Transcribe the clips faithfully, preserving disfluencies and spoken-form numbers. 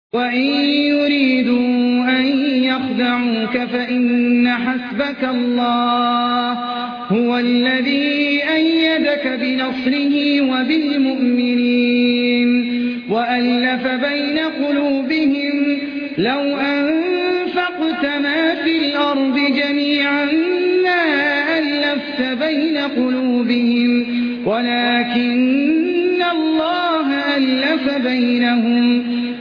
وإن يريدوا أن يخدعوك فإن حسبك الله هو الذي أيدك بنصره وبالمؤمنين وألف بين قلوبهم لو أنفقت ما في الأرض جميعا ما ألفت بين قلوبهم ولكن الله ألف بينهم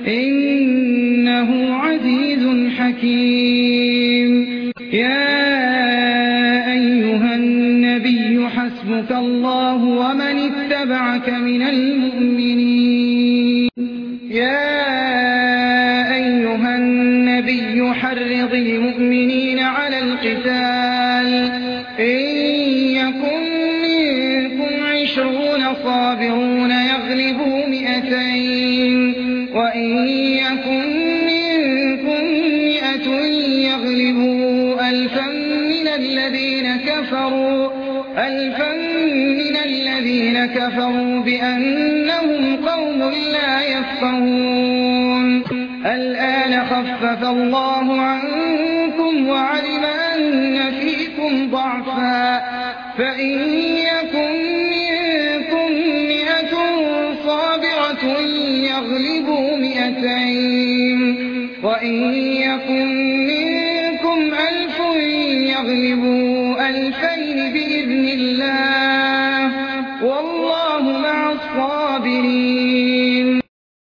إنه عزيز حكيم. يا أيها النبي حسبك الله ومن اتبعك من المؤمنين. يا أيها النبي حرض المؤمنين على القتال إن يكن منكم عشرون صابرون يغلبوا مئتين وإن يكن منكم مئة يغلبوا ألفا من الذين كفروا ألفا من الذين كفروا بأنهم قوم لا يفقهون. الآن خفف الله عنكم وعلم أن فيكم ضعفا فإن يكن منكم مئة صابرة يغلبوا مئتين وإن يكن منكم ألف يغلبوا ألفين بإذن الله